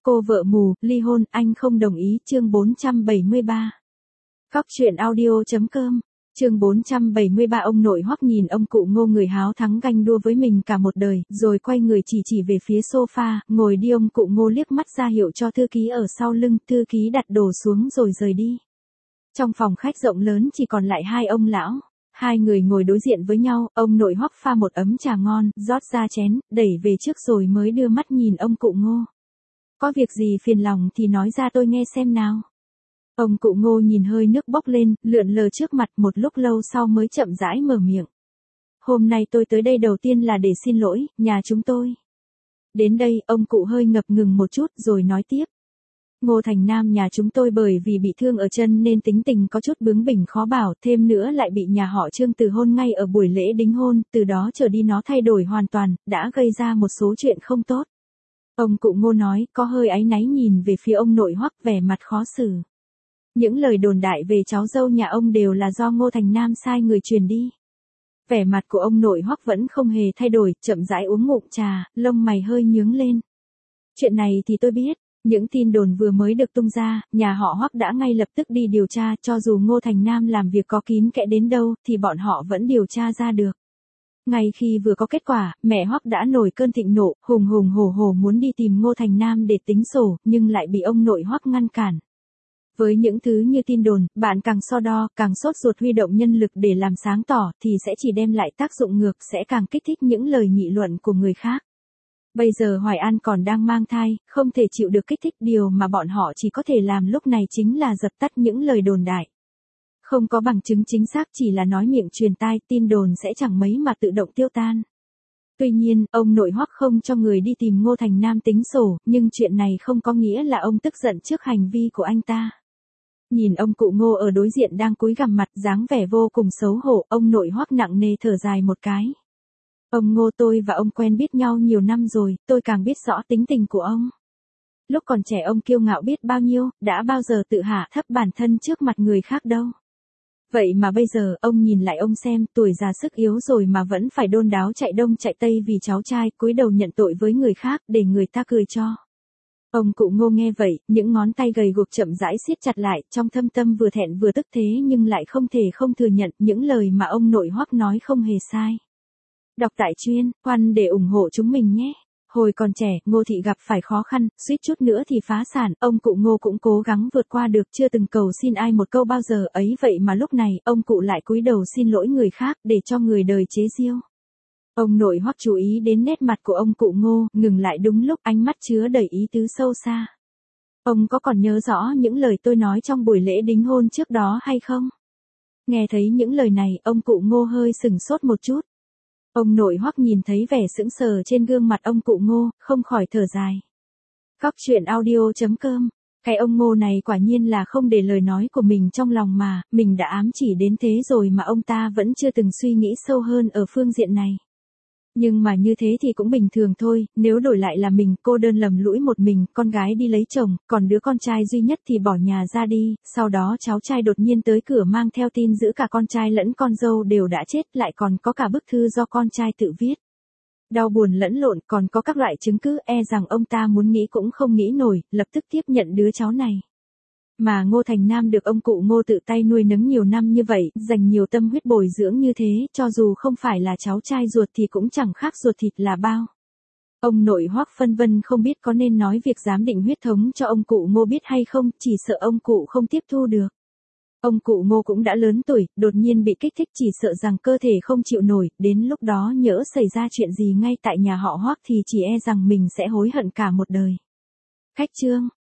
Cô vợ mù, ly hôn, anh không đồng ý, chương 473. Cóc truyện audio.com, chương 473. Ông nội Hoắc nhìn ông cụ Ngô người háo thắng ganh đua với mình cả một đời, rồi quay người chỉ về phía sofa, ngồi đi. Ông cụ Ngô liếc mắt ra hiệu cho thư ký ở sau lưng, thư ký đặt đồ xuống rồi rời đi. Trong phòng khách rộng lớn chỉ còn lại hai ông lão. Hai người ngồi đối diện với nhau, ông nội Hoắc pha một ấm trà ngon, rót ra chén, đẩy về trước rồi mới đưa mắt nhìn ông cụ Ngô. Có việc gì phiền lòng thì nói ra tôi nghe xem nào. Ông cụ Ngô nhìn hơi nước bốc lên, lượn lờ trước mặt, một lúc lâu sau mới chậm rãi mở miệng. Hôm nay tôi tới đây đầu tiên là để xin lỗi, nhà chúng tôi. Đến đây, ông cụ hơi ngập ngừng một chút rồi nói tiếp. Ngô Thành Nam nhà chúng tôi bởi vì bị thương ở chân nên tính tình có chút bướng bỉnh khó bảo, thêm nữa lại bị nhà họ Trương từ hôn ngay ở buổi lễ đính hôn, từ đó trở đi nó thay đổi hoàn toàn, đã gây ra một số chuyện không tốt. Ông cụ Ngô nói, có hơi áy náy nhìn về phía ông nội Hoắc, vẻ mặt khó xử. Những lời đồn đại về cháu dâu nhà ông đều là do Ngô Thành Nam sai người truyền đi. Vẻ mặt của ông nội Hoắc vẫn không hề thay đổi, chậm rãi uống ngụm trà, lông mày hơi nhướng lên. Chuyện này thì tôi biết, những tin đồn vừa mới được tung ra, nhà họ Hoắc đã ngay lập tức đi điều tra, cho dù Ngô Thành Nam làm việc có kín kẽ đến đâu, thì bọn họ vẫn điều tra ra được. Ngay khi vừa có kết quả, mẹ Hoắc đã nổi cơn thịnh nộ, hùng hổ hổ muốn đi tìm Ngô Thành Nam để tính sổ, nhưng lại bị ông nội Hoắc ngăn cản. Với những thứ như tin đồn, bạn càng so đo, càng sốt ruột huy động nhân lực để làm sáng tỏ, thì sẽ chỉ đem lại tác dụng ngược, sẽ càng kích thích những lời nghị luận của người khác. Bây giờ Hoài An còn đang mang thai, không thể chịu được kích thích, điều mà bọn họ chỉ có thể làm lúc này chính là dập tắt những lời đồn đại. Không có bằng chứng chính xác, chỉ là nói miệng truyền tai, tin đồn sẽ chẳng mấy mà tự động tiêu tan. Tuy nhiên, ông nội Hoắc không cho người đi tìm Ngô Thành Nam tính sổ, nhưng chuyện này không có nghĩa là ông tức giận trước hành vi của anh ta. Nhìn ông cụ Ngô ở đối diện đang cúi gằm mặt, dáng vẻ vô cùng xấu hổ, ông nội Hoắc nặng nề thở dài một cái. Ông Ngô, tôi và ông quen biết nhau nhiều năm rồi, tôi càng biết rõ tính tình của ông. Lúc còn trẻ ông kiêu ngạo biết bao nhiêu, đã bao giờ tự hạ thấp bản thân trước mặt người khác đâu. Vậy mà bây giờ, ông nhìn lại ông xem, tuổi già sức yếu rồi mà vẫn phải đôn đáo chạy đông chạy tây vì cháu trai, cúi đầu nhận tội với người khác, để người ta cười cho. Ông cụ Ngô nghe vậy, những ngón tay gầy guộc chậm rãi siết chặt lại, trong thâm tâm vừa thẹn vừa tức, thế nhưng lại không thể không thừa nhận, những lời mà ông nội Hoắc nói không hề sai. Đọc tại Chuyên, khoan để ủng hộ chúng mình nhé. Hồi còn trẻ, Ngô thị gặp phải khó khăn, suýt chút nữa thì phá sản, ông cụ Ngô cũng cố gắng vượt qua được, chưa từng cầu xin ai một câu bao giờ ấy, vậy mà lúc này, ông cụ lại cúi đầu xin lỗi người khác, để cho người đời chế giễu. Ông nội Hoắc chú ý đến nét mặt của ông cụ Ngô, ngừng lại đúng lúc, ánh mắt chứa đầy ý tứ sâu xa. Ông có còn nhớ rõ những lời tôi nói trong buổi lễ đính hôn trước đó hay không? Nghe thấy những lời này, ông cụ Ngô hơi sừng sốt một chút. Ông nội Hoắc nhìn thấy vẻ sững sờ trên gương mặt ông cụ Ngô, không khỏi thở dài. Cóc truyện audio.com, cái ông Ngô này quả nhiên là không để lời nói của mình trong lòng mà, mình đã ám chỉ đến thế rồi mà ông ta vẫn chưa từng suy nghĩ sâu hơn ở phương diện này. Nhưng mà như thế thì cũng bình thường thôi, nếu đổi lại là mình, cô đơn lầm lũi một mình, con gái đi lấy chồng, còn đứa con trai duy nhất thì bỏ nhà ra đi, sau đó cháu trai đột nhiên tới cửa mang theo tin giữ cả con trai lẫn con dâu đều đã chết, lại còn có cả bức thư do con trai tự viết. Đau buồn lẫn lộn, còn có các loại chứng cứ, e rằng ông ta muốn nghĩ cũng không nghĩ nổi, lập tức tiếp nhận đứa cháu này. Mà Ngô Thành Nam được ông cụ Ngô tự tay nuôi nấng nhiều năm như vậy, dành nhiều tâm huyết bồi dưỡng như thế, cho dù không phải là cháu trai ruột thì cũng chẳng khác ruột thịt là bao. Ông nội Hoắc phân vân không biết có nên nói việc giám định huyết thống cho ông cụ Ngô biết hay không, chỉ sợ ông cụ không tiếp thu được. Ông cụ Ngô cũng đã lớn tuổi, đột nhiên bị kích thích, chỉ sợ rằng cơ thể không chịu nổi, đến lúc đó nhỡ xảy ra chuyện gì ngay tại nhà họ Hoắc thì chỉ e rằng mình sẽ hối hận cả một đời. Khách chương.